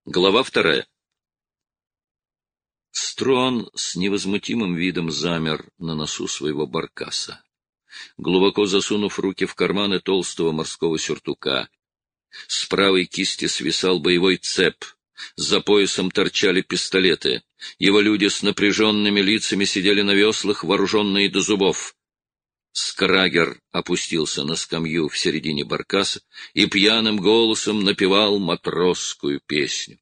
Глава 2. Строн с невозмутимым видом замер на носу своего баркаса, глубоко засунув руки в карманы толстого морского сюртука. С правой кисти свисал боевой цеп, за поясом торчали пистолеты. Его люди с напряженными лицами сидели на веслах, вооруженные до зубов. Скрагер опустился на скамью в середине баркаса и пьяным голосом напевал матросскую песню.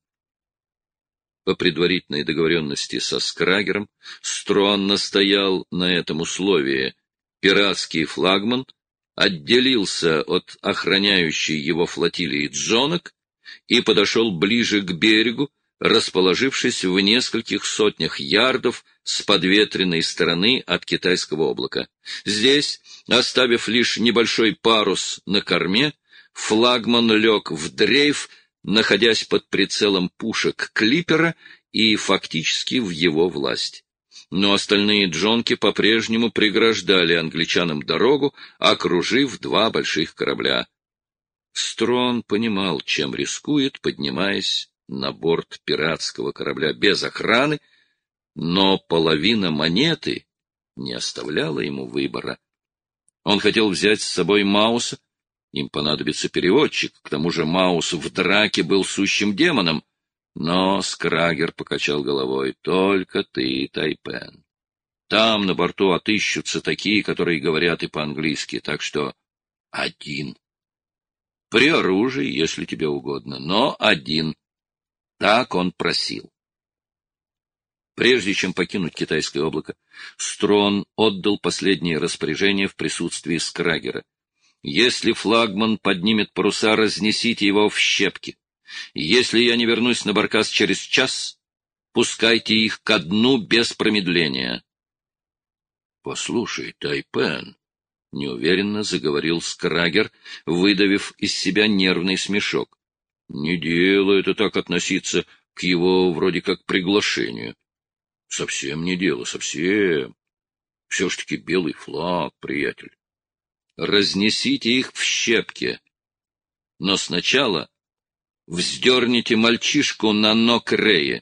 По предварительной договоренности со Скрагером Строн настоял на этом условии. Пиратский флагман отделился от охраняющей его флотилии джонок и подошел ближе к берегу, расположившись в нескольких сотнях ярдов с подветренной стороны от китайского облака. Здесь, оставив лишь небольшой парус на корме, флагман лег в дрейф, находясь под прицелом пушек клипера и фактически в его власть. Но остальные джонки по-прежнему преграждали англичанам дорогу, окружив два больших корабля. Строн понимал, чем рискует, поднимаясь на борт пиратского корабля без охраны, но половина монеты не оставляла ему выбора. Он хотел взять с собой Мауса, им понадобится переводчик, к тому же Маус в драке был сущим демоном, но Скрагер покачал головой: «Только ты, Тайпен. Там на борту отыщутся такие, которые говорят и по-английски, так что один. При оружии, если тебе угодно, но один». Так он просил. Прежде чем покинуть китайское облако, Строн отдал последнее распоряжение в присутствии Скрагера. «Если флагман поднимет паруса, разнесите его в щепки. Если я не вернусь на баркас через час, пускайте их ко дну без промедления». «Послушай, Тайпен», — неуверенно заговорил Скрагер, выдавив из себя нервный смешок, — «не дело это так относиться к его вроде как приглашению. Совсем не дело, совсем. Все ж таки белый флаг, приятель. Разнесите их в щепки. Но сначала вздерните мальчишку на ног Рея».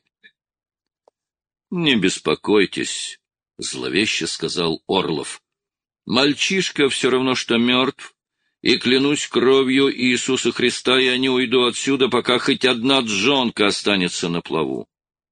«Не беспокойтесь», — зловеще сказал Орлов. «Мальчишка все равно, что мертв, и клянусь кровью Иисуса Христа, я не уйду отсюда, пока хоть одна джонка останется на плаву».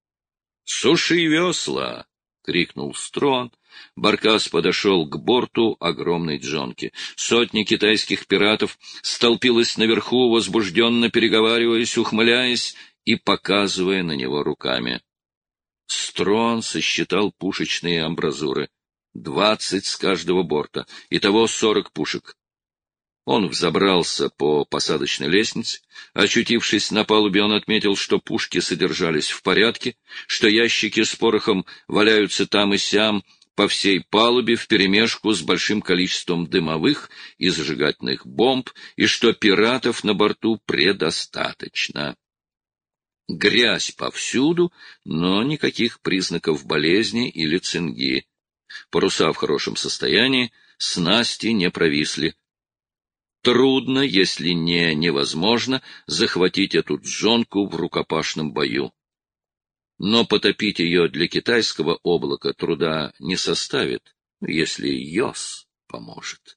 «Суши весла!» — крикнул Строн. Баркас подошел к борту огромной джонки. Сотни китайских пиратов столпилась наверху, возбужденно переговариваясь, ухмыляясь и показывая на него руками. Строн сосчитал пушечные амбразуры. 20 с каждого борта, итого 40 пушек. Он взобрался по посадочной лестнице. Очутившись на палубе, он отметил, что пушки содержались в порядке, что ящики с порохом валяются там и сям по всей палубе вперемешку с большим количеством дымовых и зажигательных бомб, и что пиратов на борту предостаточно. Грязь повсюду, но никаких признаков болезни или цинги. Паруса в хорошем состоянии, снасти не провисли. Трудно, если не невозможно, захватить эту джонку в рукопашном бою. Но потопить ее для китайского облака труда не составит, если Йос поможет.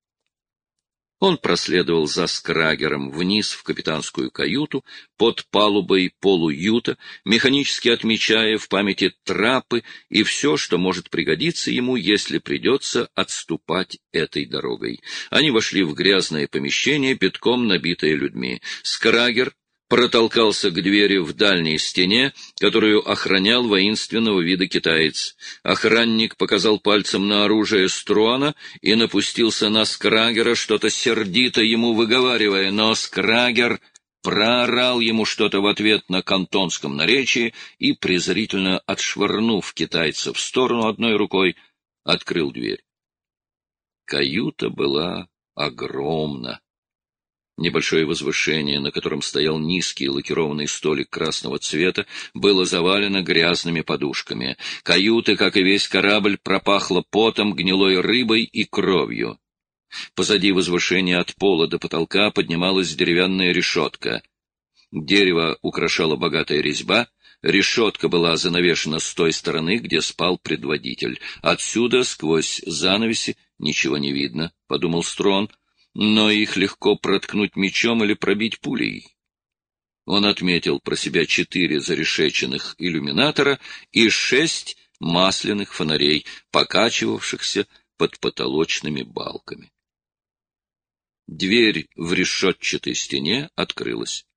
Он проследовал за Скрагером вниз в капитанскую каюту, под палубой полуюта, механически отмечая в памяти трапы и все, что может пригодиться ему, если придется отступать этой дорогой. Они вошли в грязное помещение, битком набитое людьми. Скрагер протолкался к двери в дальней стене, которую охранял воинственного вида китаец. Охранник показал пальцем на оружие Струана и напустился на Скрагера, что-то сердито ему выговаривая, но Скрагер проорал ему что-то в ответ на кантонском наречии и, презрительно отшвырнув китайца в сторону одной рукой, открыл дверь. Каюта была огромна. Небольшое возвышение, на котором стоял низкий лакированный столик красного цвета, было завалено грязными подушками. Каюта, как и весь корабль, пропахла потом, гнилой рыбой и кровью. Позади возвышения от пола до потолка поднималась деревянная решетка. Дерево украшала богатая резьба, решетка была занавешена с той стороны, где спал предводитель. Отсюда, сквозь занавеси, ничего не видно, — подумал Строн, — но их легко проткнуть мечом или пробить пулей. Он отметил про себя 4 зарешеченных иллюминатора и 6 масляных фонарей, покачивавшихся под потолочными балками. Дверь в решетчатой стене открылась.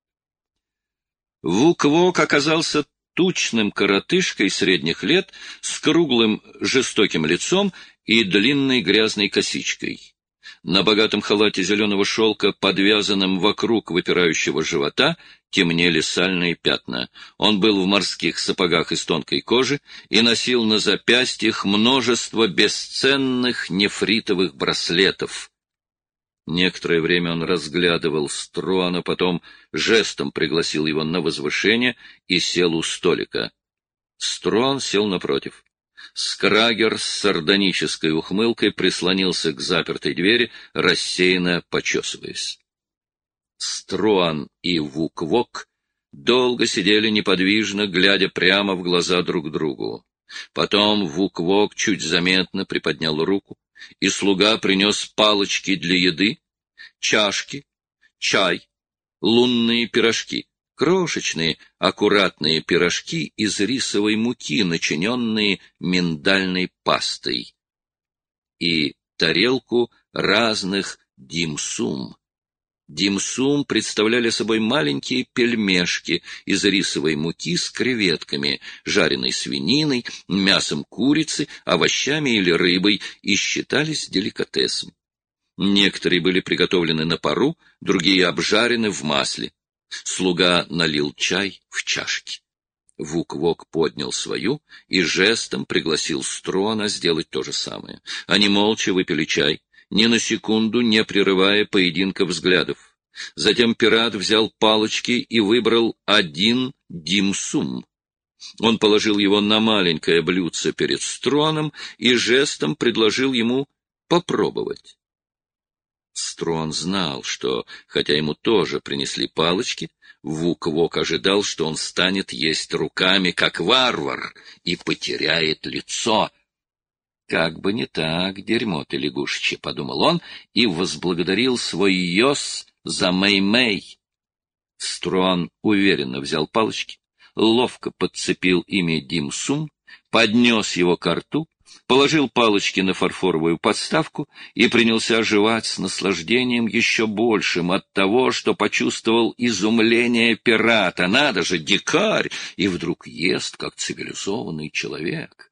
Вук-Вок оказался тучным коротышкой средних лет с круглым жестоким лицом и длинной грязной косичкой. На богатом халате зеленого шелка, подвязанном вокруг выпирающего живота, темнели сальные пятна. Он был в морских сапогах из тонкой кожи и носил на запястьях множество бесценных нефритовых браслетов. Некоторое время он разглядывал Струана, потом жестом пригласил его на возвышение и сел у столика. Струан сел напротив. Скрагер с сардонической ухмылкой прислонился к запертой двери, рассеянно почесываясь. Струан и Вук-Вок долго сидели неподвижно, глядя прямо в глаза друг другу. Потом Вук-Вок чуть заметно приподнял руку, и слуга принес палочки для еды, чашки, чай, лунные пирожки, крошечные, аккуратные пирожки из рисовой муки, начиненные миндальной пастой, и тарелку разных димсум. Димсум представляли собой маленькие пельмешки из рисовой муки с креветками, жареной свининой, мясом курицы, овощами или рыбой и считались деликатесом. Некоторые были приготовлены на пару, другие обжарены в масле. Слуга налил чай в чашки. Вук-Вок поднял свою и жестом пригласил Струана сделать то же самое. Они молча выпили чай, ни на секунду не прерывая поединка взглядов. Затем пират взял палочки и выбрал 1 димсум. Он положил его на маленькое блюдце перед Струаном и жестом предложил ему попробовать. Струан знал, что, хотя ему тоже принесли палочки, Вук-Вок ожидал, что он станет есть руками, как варвар, и потеряет лицо. «Как бы не так, дерьмо ты лягушечье», — подумал он и возблагодарил свой йос за Мэй-Мэй. Струан уверенно взял палочки, ловко подцепил ими димсум, поднес его ко рту, положил палочки на фарфоровую подставку и принялся жевать с наслаждением еще большим от того, что почувствовал изумление пирата. Надо же, дикарь! И вдруг ест, как цивилизованный человек.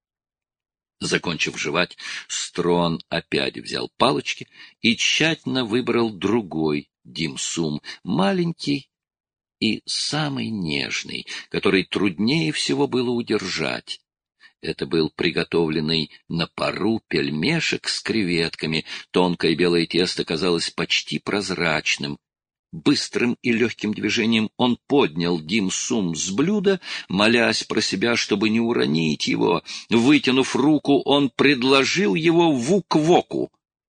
Закончив жевать, Струан опять взял палочки и тщательно выбрал другой димсум, маленький и самый нежный, который труднее всего было удержать. Это был приготовленный на пару пельмешек с креветками. Тонкое белое тесто казалось почти прозрачным. Быстрым и легким движением он поднял димсум с блюда, молясь про себя, чтобы не уронить его. Вытянув руку, он предложил его Вук-Воку.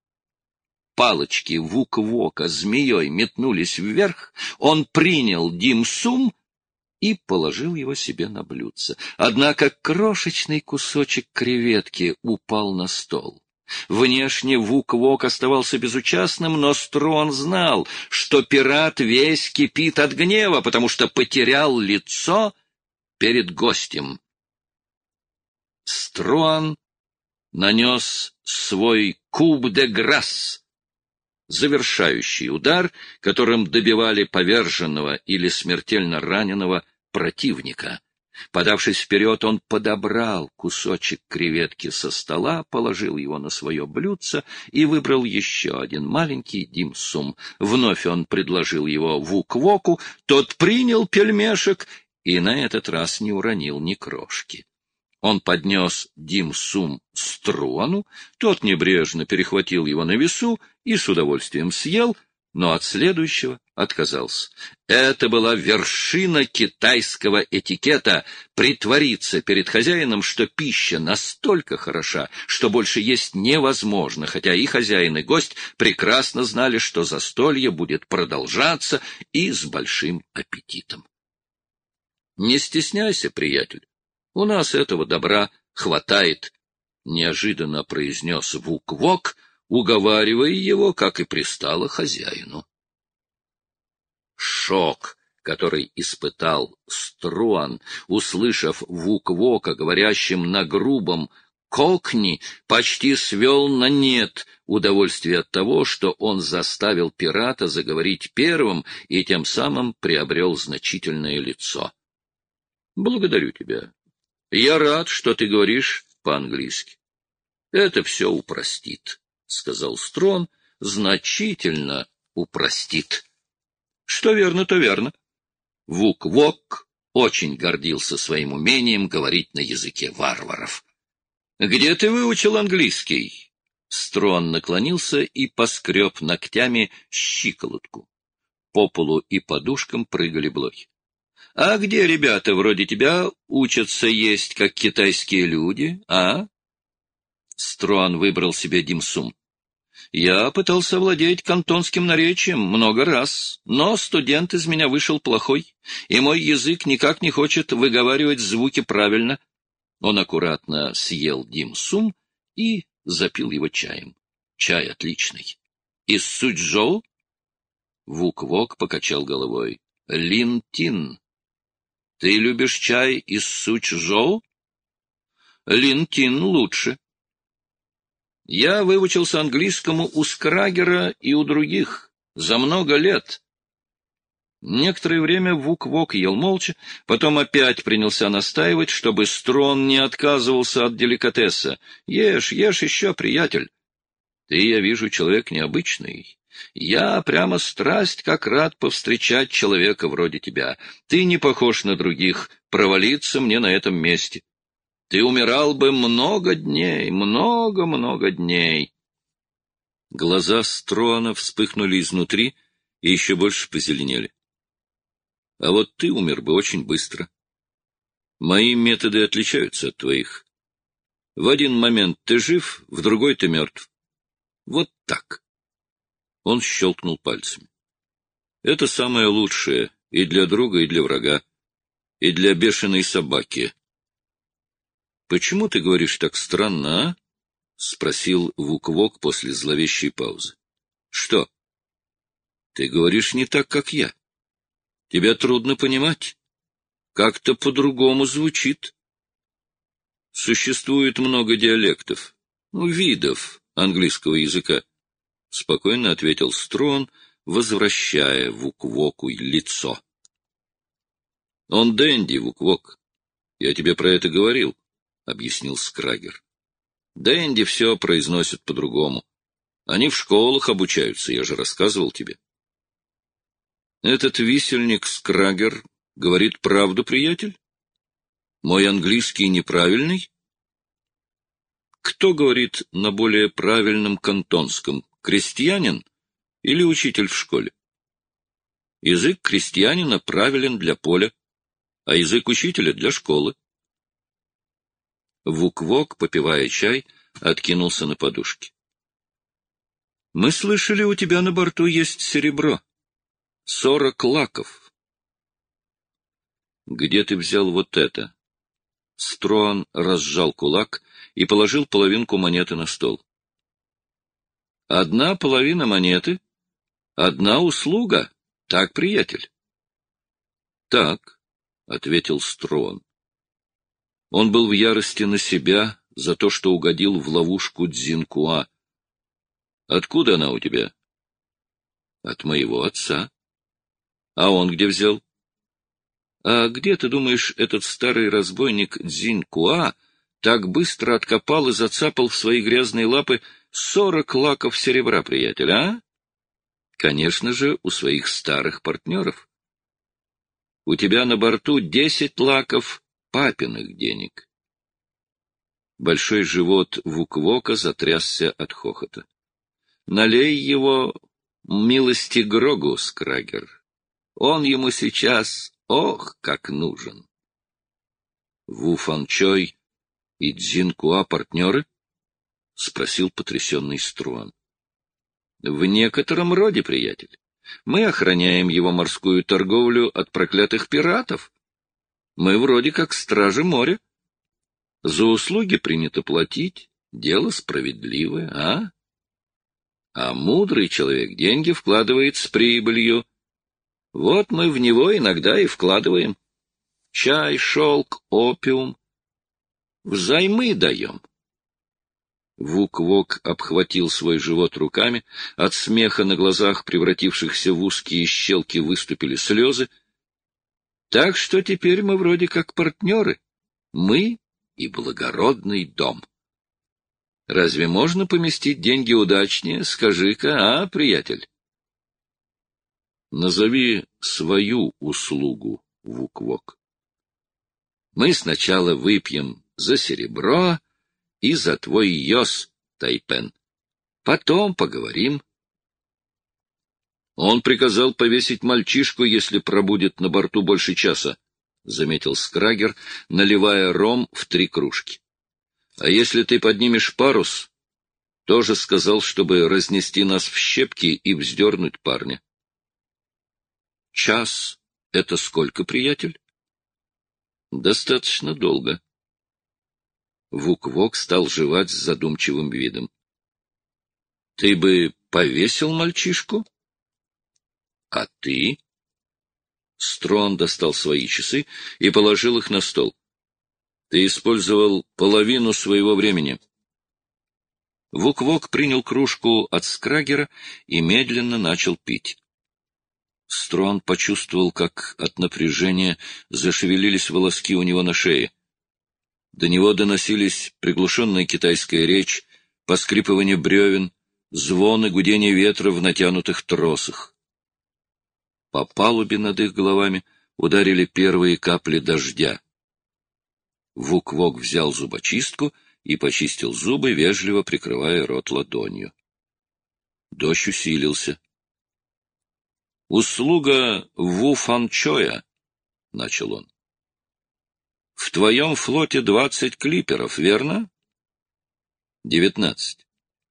Палочки Вук-Вока змеей метнулись вверх, он принял димсум и положил его себе на блюдце. Однако крошечный кусочек креветки упал на стол. Внешне Вук-Вок оставался безучастным, но Струан знал, что пират весь кипит от гнева, потому что потерял лицо перед гостем. Струан нанес свой куб де грасс, завершающий удар, которым добивали поверженного или смертельно раненого противника. Подавшись вперед, он подобрал кусочек креветки со стола, положил его на свое блюдце и выбрал еще один маленький димсум. Вновь он предложил его Вук-Воку, тот принял пельмешек и на этот раз не уронил ни крошки. Он поднес димсум Струану, тот небрежно перехватил его на весу и с удовольствием съел, но от следующего отказался. Это была вершина китайского этикета — притвориться перед хозяином, что пища настолько хороша, что больше есть невозможно, хотя и хозяин, и гость прекрасно знали, что застолье будет продолжаться и с большим аппетитом. «Не стесняйся, приятель, у нас этого добра хватает», — неожиданно произнес Вук-Вок, уговаривая его, как и пристало хозяину. Шок, который испытал Струан, услышав Вук-Вока, говорящим на грубом кокни, почти свел на нет удовольствие от того, что он заставил пирата заговорить первым и тем самым приобрел значительное лицо. «Благодарю тебя. Я рад, что ты говоришь по-английски. Это все упростит», — сказал Струан, — «значительно упростит». Что верно, то верно. Вук-Вок очень гордился своим умением говорить на языке варваров. — Где ты выучил английский? Струан наклонился и поскреб ногтями щиколотку. По полу и подушкам прыгали блохи. — А где ребята вроде тебя учатся есть, как китайские люди, а? Струан выбрал себе димсум. Я пытался владеть кантонским наречием много раз, но студент из меня вышел плохой, и мой язык никак не хочет выговаривать звуки правильно. Он аккуратно съел дим-сум и запил его чаем. Чай отличный. Из Суйчжоу? Вук-Вок покачал головой. Лин-Тин. Ты любишь чай из Суйчжоу? Лин-Тин лучше. Я выучился английскому у Скрагера и у других за много лет. Некоторое время Вук-Вок ел молча, потом опять принялся настаивать, чтобы Струан не отказывался от деликатеса. Ешь, ешь еще, приятель. Ты, я вижу, человек необычный. Я прямо страсть как рад повстречать человека вроде тебя. Ты не похож на других, провалиться мне на этом месте. Ты умирал бы много дней, много-много дней. Глаза Струана вспыхнули изнутри и еще больше позеленели. А вот ты умер бы очень быстро. Мои методы отличаются от твоих. В один момент ты жив, в другой ты мертв. Вот так. Он щелкнул пальцами. Это самое лучшее и для друга, и для врага, и для бешеной собаки. — Почему ты говоришь так странно, а? — спросил Вук-Вок после зловещей паузы. — Что? — Ты говоришь не так, как я. Тебя трудно понимать. Как-то по-другому звучит. Существует много диалектов, видов английского языка, — спокойно ответил Струан, возвращая Вук-Воку лицо. — Он денди, Вук-Вок. Я тебе про это говорил. — объяснил Скрагер. Дэнди все произносят по-другому. Они в школах обучаются, я же рассказывал тебе. Этот висельник Скрагер говорит правду, приятель? Мой английский неправильный? Кто говорит на более правильном кантонском, крестьянин или учитель в школе? Язык крестьянина правилен для поля, а язык учителя для школы. Вук-Вок, попивая чай, откинулся на подушке. — Мы слышали, у тебя на борту есть серебро. 40 лаков. — Где ты взял вот это? Струан разжал кулак и положил половинку монеты на стол. — Одна половина монеты, одна услуга, так, приятель? — Так, — ответил Струан. Он был в ярости на себя за то, что угодил в ловушку Цзинкуа. — Откуда она у тебя? — От моего отца. — А он где взял? — А где, ты думаешь, этот старый разбойник Цзинкуа так быстро откопал и зацапал в свои грязные лапы 40 лаков серебра, приятель, а? Конечно же, у своих старых партнеров. У тебя на борту 10 лаков папиных денег. Большой живот Вук-Вока затрясся от хохота. — Налей его Милости Грогу, Скрагер. Он ему сейчас, ох, как нужен. Ву Фанчой и Цзин Куа партнеры? — спросил потрясенный Струан. — В некотором роде, приятель. Мы охраняем его морскую торговлю от проклятых пиратов. Мы вроде как стражи моря. За услуги принято платить, дело справедливое, а? А мудрый человек деньги вкладывает с прибылью. Вот мы в него иногда и вкладываем. Чай, шелк, опиум. Взаймы даем. Вук-Вок обхватил свой живот руками, от смеха на глазах, превратившихся в узкие щелки, выступили слезы. Так что теперь мы вроде как партнеры. Мы и благородный дом. Разве можно поместить деньги удачнее? Скажи-ка, а, приятель? Назови свою услугу, Вук-Вок. Мы сначала выпьем за серебро и за твой йос, Тайпен. Потом поговорим. Он приказал повесить мальчишку, если пробудет на борту больше часа, — заметил Скрагер, наливая ром в 3 кружки. — А если ты поднимешь парус, тоже сказал, чтобы разнести нас в щепки и вздернуть парня. — Час — это сколько, приятель? — Достаточно долго. Вук-Вок стал жевать с задумчивым видом. — Ты бы повесил мальчишку? — А ты? Строн достал свои часы и положил их на стол. — Ты использовал половину своего времени. Вук-Вок принял кружку от Скрагера и медленно начал пить. Строн почувствовал, как от напряжения зашевелились волоски у него на шее. До него доносились приглушенная китайская речь, поскрипывание бревен, звон и гудение ветра в натянутых тросах. По палубе над их головами ударили первые капли дождя. Вук-Вок взял зубочистку и почистил зубы, вежливо прикрывая рот ладонью. Дождь усилился. — Услуга Ву Фанчоя, — начал он. — В твоем флоте 20 клиперов, верно? — 19.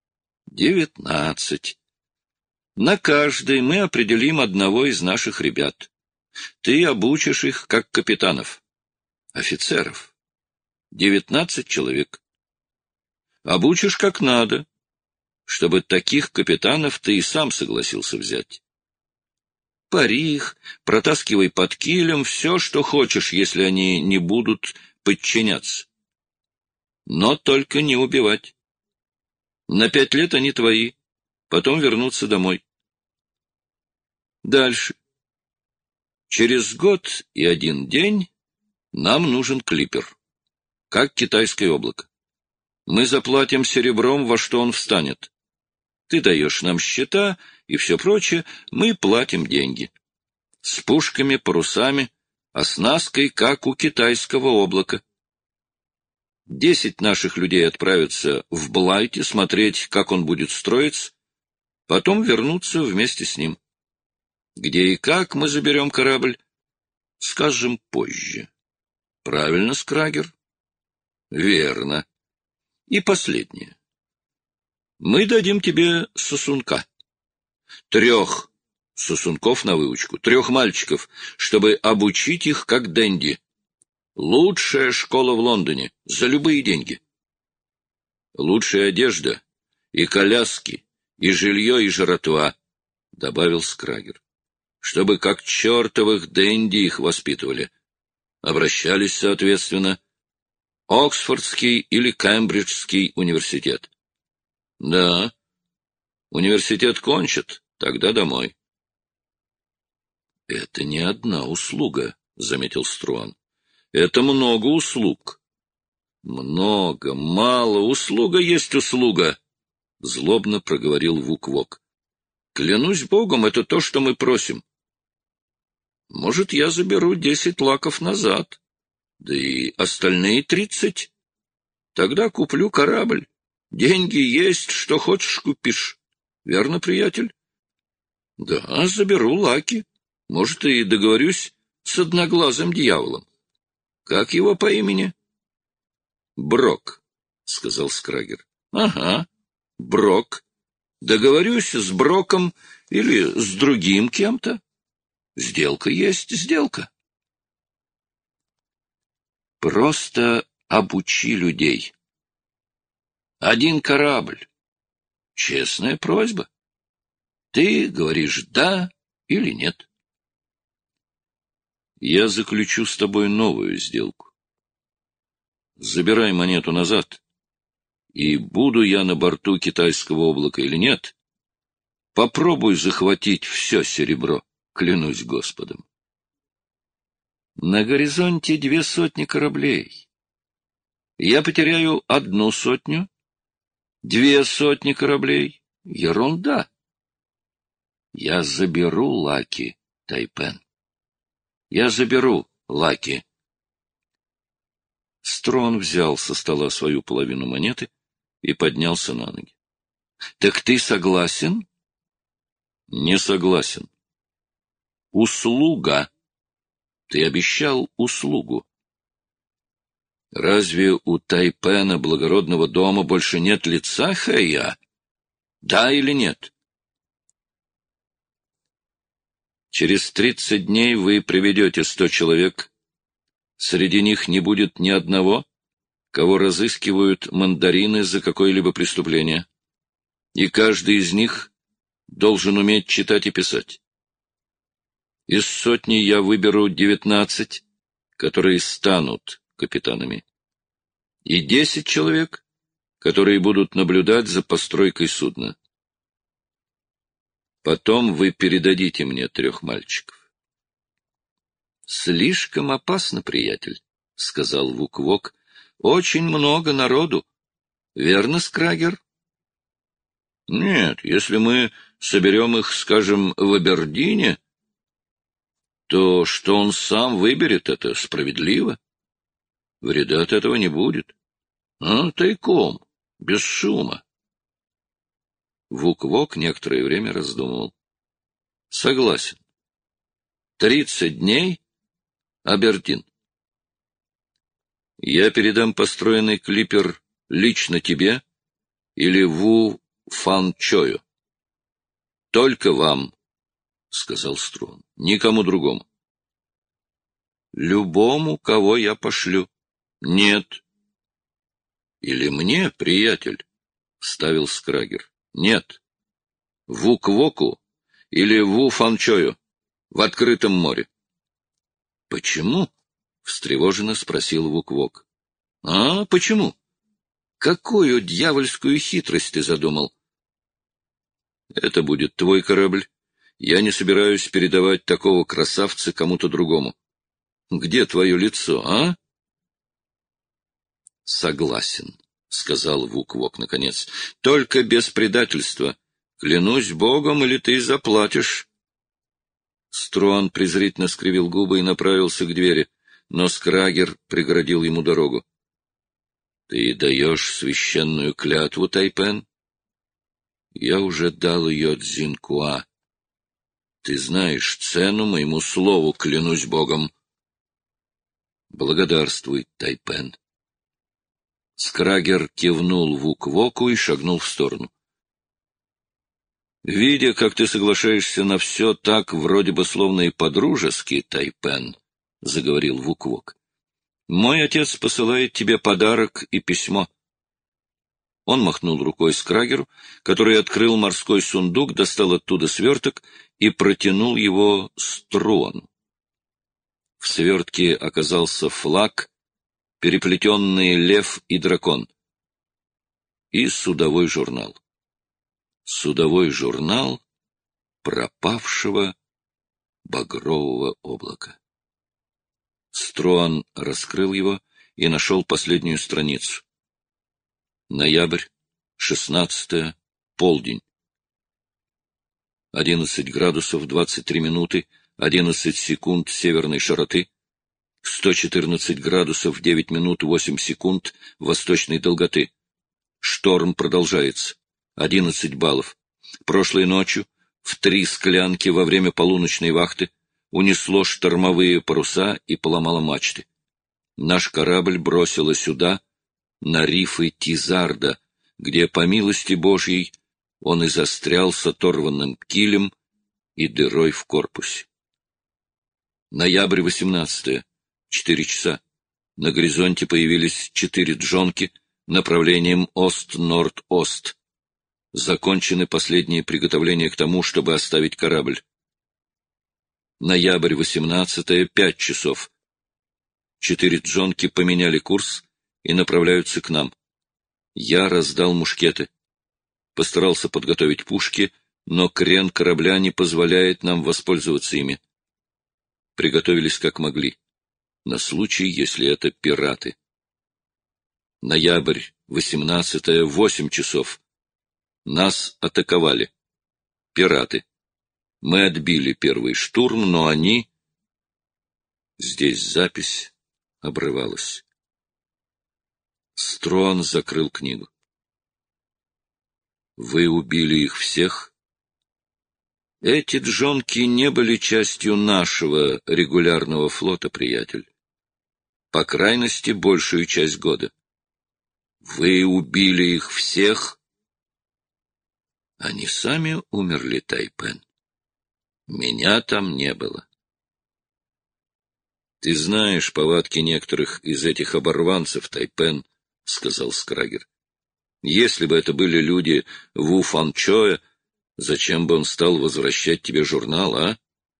19. На каждый мы определим одного из наших ребят. Ты обучишь их как капитанов. Офицеров. 19 человек. Обучишь как надо, чтобы таких капитанов ты и сам согласился взять. Пари их, протаскивай под килем все, что хочешь, если они не будут подчиняться. Но только не убивать. На 5 лет они твои, потом вернутся домой. Дальше. Через год и 1 день нам нужен клипер, как китайское облако. Мы заплатим серебром, во что он встанет. Ты даешь нам счета и все прочее, мы платим деньги. С пушками, парусами, оснасткой, как у китайского облака. 10 наших людей отправятся в Блайте смотреть, как он будет строиться, потом вернутся вместе с ним. Где и как мы заберем корабль, скажем позже. Правильно, Скрагер? Верно. И последнее. Мы дадим тебе сосунка. 3 сосунков на выучку, 3 мальчиков, чтобы обучить их как денди. Лучшая школа в Лондоне, за любые деньги. Лучшая одежда, и коляски, и жилье, и жратва, — добавил Скрагер. Чтобы как чертовых денди их воспитывали. Обращались, соответственно, Оксфордский или Кембриджский университет. Да, университет кончат, тогда домой. — Это не одна услуга, — заметил Струан. — Это много услуг. — Много, мало, услуга есть услуга, — злобно проговорил Вук-Вок. — Клянусь Богом, это то, что мы просим. Может, я заберу 10 лаков назад, да и остальные 30. Тогда куплю корабль. Деньги есть, что хочешь купишь. Верно, приятель? Да, заберу Лаки. Может, и договорюсь с одноглазым дьяволом. Как его по имени? Брок, — сказал Скрагер. Ага, Брок. Договорюсь с Броком или с другим кем-то. Сделка есть сделка. Просто обучи людей. Один корабль. Честная просьба. Ты говоришь «да» или «нет». Я заключу с тобой новую сделку. Забирай монету назад, и буду я на борту китайского облака или нет, попробуй захватить все серебро, клянусь Господом. На горизонте 200 кораблей. Я потеряю 100, 200 кораблей. Ерунда. Я заберу Лаки, Тайпен. Я заберу Лаки. Строн взял со стола свою половину монеты и поднялся на ноги. — Так ты согласен? — Не согласен. — Услуга. Ты обещал услугу. Разве у Тайпена благородного дома больше нет лица, Хэя? Да или нет? Через 30 дней вы приведете 100 человек. Среди них не будет ни одного, кого разыскивают мандарины за какое-либо преступление. И каждый из них должен уметь читать и писать. Из 100 я выберу 19, которые станут капитанами, и 10 человек, которые будут наблюдать за постройкой судна. Потом вы передадите мне 3 мальчиков. — Слишком опасно, приятель, — сказал Вук-Вок. — Очень много народу. Верно, Скрагер? — Нет, если мы соберем их, скажем, в Абердине, то что он сам выберет, это справедливо. Вреда от этого не будет. Тайком, без шума. Вук-Вок некоторое время раздумывал. — Согласен. 30 дней — Абердин. Я передам построенный клипер лично тебе или Ву Фан Чою. — Только вам, — сказал Струн, — никому другому. — Любому, кого я пошлю. — Нет. — Или мне, приятель, — вставил Скрагер. — Нет. Вук-Воку или Ву Фан Чою в открытом море. — Почему? — встревоженно спросил Вук-Вок. — Почему? Какую дьявольскую хитрость ты задумал? — Это будет твой корабль. Я не собираюсь передавать такого красавца кому-то другому. Где твое лицо, а? — Согласен, — сказал Вук-Вок наконец. — Только без предательства. Клянусь Богом, или ты заплатишь. Струан презрительно скривил губы и направился к двери, но Скрагер преградил ему дорогу. — Ты даешь священную клятву, Тайпен? — Я уже дал ее Цзинькуа. Ты знаешь цену моему слову, клянусь Богом. — Благодарствуй, Тайпен. Скрагер кивнул Вук-Воку и шагнул в сторону. Видя, как ты соглашаешься на все так, вроде бы словно и по-дружески, Тайпен, — заговорил Вук-Вок, — мой отец посылает тебе подарок и письмо. Он махнул рукой Скрагеру, который открыл морской сундук, достал оттуда сверток и протянул его Струану. В свертке оказался флаг, переплетенные лев и дракон, и судовой журнал. Судовой журнал пропавшего багрового облака. Струан раскрыл его и нашел последнюю страницу. Ноябрь, 16 полдень. 11 градусов 23 минуты 11 секунд северной широты, 114 градусов 9 минут 8 секунд восточной долготы. Шторм продолжается. 11 баллов. Прошлой ночью в 3 склянки во время полуночной вахты, унесло штормовые паруса и поломало мачты. Наш корабль бросило сюда, на рифы Тизарда, где, по милости Божьей, он и застрял с оторванным килем и дырой в корпусе. Ноябрь 18. 4 часа. На горизонте появились 4 джонки направлением Ост-Норд-Ост. Закончены последние приготовления к тому, чтобы оставить корабль. Ноябрь 18. 5 часов. 4 джонки поменяли курс и направляются к нам. Я раздал мушкеты. Постарался подготовить пушки, но крен корабля не позволяет нам воспользоваться ими. Приготовились как могли, на случай, если это пираты. Ноябрь 18. 8 часов. Нас атаковали. Пираты. Мы отбили первый штурм, но они... Здесь запись обрывалась. Строн закрыл книгу. Вы убили их всех? Эти джонки не были частью нашего регулярного флота, приятель. По крайности, большую часть года. Вы убили их всех? Они сами умерли, Тайпен. Меня там не было. Ты знаешь повадки некоторых из этих оборванцев, Тайпен, — сказал Скрагер. Если бы это были люди Ву Фанчоя, зачем бы он стал возвращать тебе журнал, а?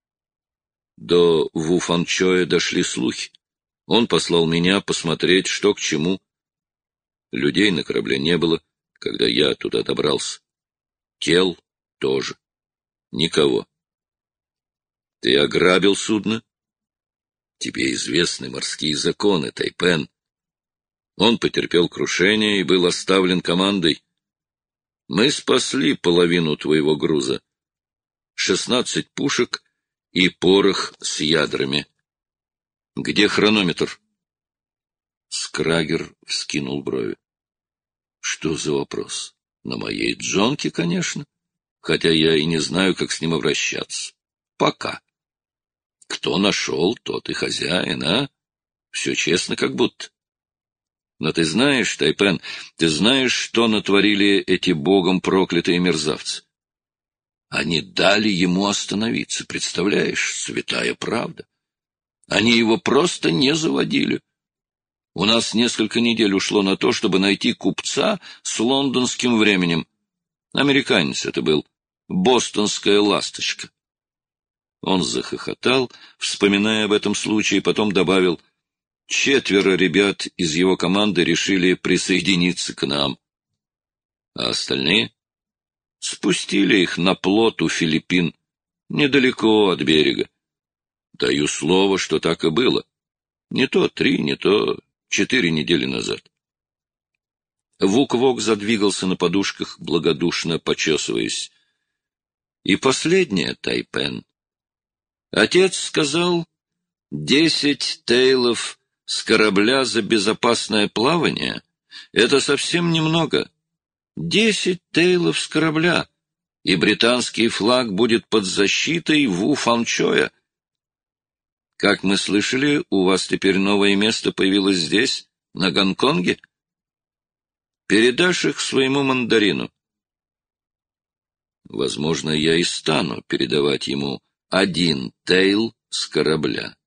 До Ву Фанчоя дошли слухи. Он послал меня посмотреть, что к чему. Людей на корабле не было, когда я туда добрался. Тел тоже. Никого. Ты ограбил судно? Тебе известны морские законы, Тайпен. Он потерпел крушение и был оставлен командой. Мы спасли половину твоего груза. 16 пушек и порох с ядрами. Где хронометр? Скрагер вскинул брови. Что за вопрос? На моей джонке, конечно, хотя я и не знаю, как с ним обращаться. Пока. Кто нашел, тот и хозяин, а? Все честно как будто. Но ты знаешь, Тайпен, ты знаешь, что натворили эти богом проклятые мерзавцы? Они дали ему остановиться, представляешь? Святая правда. Они его просто не заводили. У нас несколько недель ушло на то, чтобы найти купца с лондонским временем. Американец это был, бостонская ласточка. Он захохотал, вспоминая об этом случае, потом добавил: 4 ребят из его команды решили присоединиться к нам. А остальные? Спустили их на плот у Филиппин, недалеко от берега. Даю слово, что так и было. Не то 3, не то 4 недели назад. Вук-Вок задвигался на подушках, благодушно почесываясь. И последнее, Тайпен. Отец сказал, 10 тейлов с корабля за безопасное плавание — это совсем немного. 10 тейлов с корабля, и британский флаг будет под защитой Ву Фанчоя. Как мы слышали, у вас теперь новое место появилось здесь, на Гонконге? Передашь их своему мандарину? Возможно, я и стану передавать ему 1 тейл с корабля.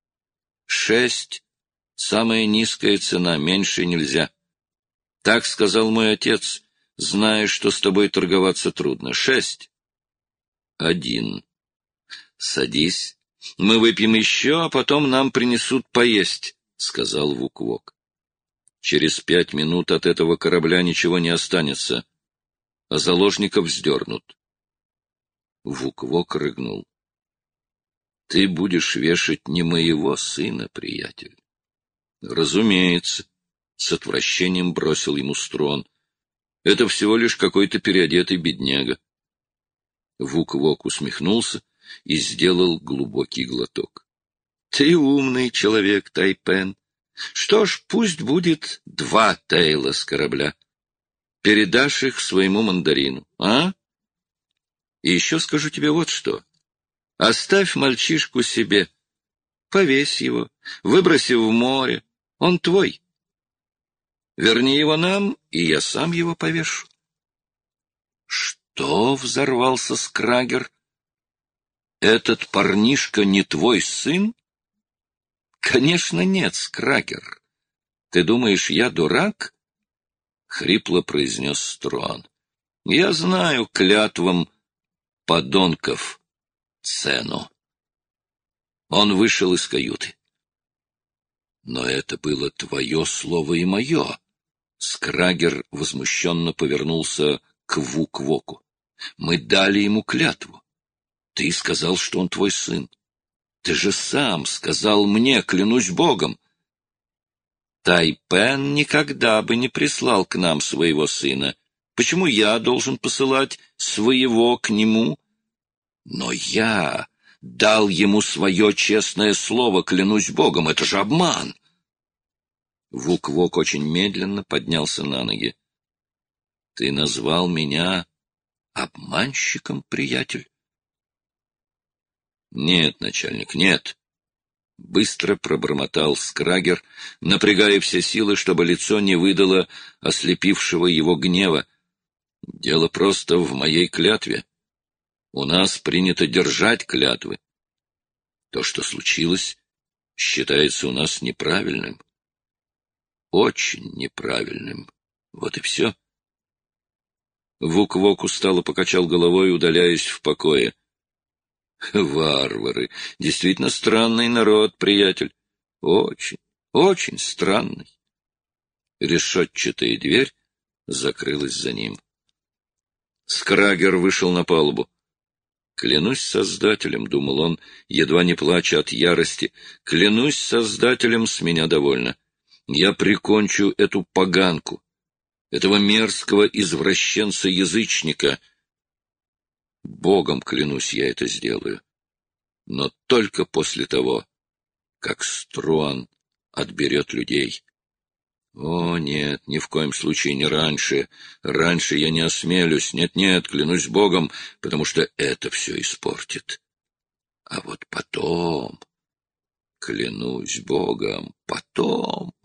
6 — самая низкая цена, меньше нельзя. Так сказал мой отец, зная, что с тобой торговаться трудно. 6. 1. Садись. Мы выпьем еще, а потом нам принесут поесть, — сказал Вук-Вок. Через 5 минут от этого корабля ничего не останется, а заложников вздернут. Вук-Вок рыгнул. Ты будешь вешать не моего сына, приятель. Разумеется, с отвращением бросил ему Строн. Это всего лишь какой-то переодетый бедняга. Вук-Вок усмехнулся и сделал глубокий глоток. — Ты умный человек, Тайпен. Что ж, пусть будет 2 тейла с корабля. Передашь их своему мандарину, а? И еще скажу тебе вот что. Оставь мальчишку себе, повесь его, выброси в море, он твой. Верни его нам, и я сам его повешу. — Что? — взорвался Скрагер. — Этот парнишка не твой сын? — Конечно, нет, Скрагер. Ты думаешь, я дурак? — хрипло произнес Струан. — Я знаю клятвам подонков цену. Он вышел из каюты. — Но это было твое слово и мое. Скрагер возмущенно повернулся к Вук-Воку. — Мы дали ему клятву. Ты сказал, что он твой сын. Ты же сам сказал мне, клянусь Богом. Тайпен никогда бы не прислал к нам своего сына. Почему я должен посылать своего к нему? Но я дал ему свое честное слово, клянусь Богом. Это же обман. Вук-Вок очень медленно поднялся на ноги. — Ты назвал меня обманщиком, приятель? — Нет, начальник, нет. Быстро пробормотал Скрагер, напрягая все силы, чтобы лицо не выдало ослепившего его гнева. Дело просто в моей клятве. У нас принято держать клятвы. То, что случилось, считается у нас неправильным. Очень неправильным. Вот и все. Вук-Вок устало покачал головой, удаляясь в покое. Варвары! Действительно странный народ, приятель. Очень, очень странный. Решетчатая дверь закрылась за ним. Скрагер вышел на палубу. «Клянусь Создателем», — думал он, едва не плача от ярости, — «клянусь Создателем, с меня довольно. Я прикончу эту поганку, этого мерзкого извращенца-язычника. Богом клянусь, я это сделаю. Но только после того, как Струан отберет людей. О, нет, ни в коем случае не раньше. Раньше я не осмелюсь. Нет-нет, клянусь Богом, потому что это все испортит. А вот потом, клянусь Богом, потом...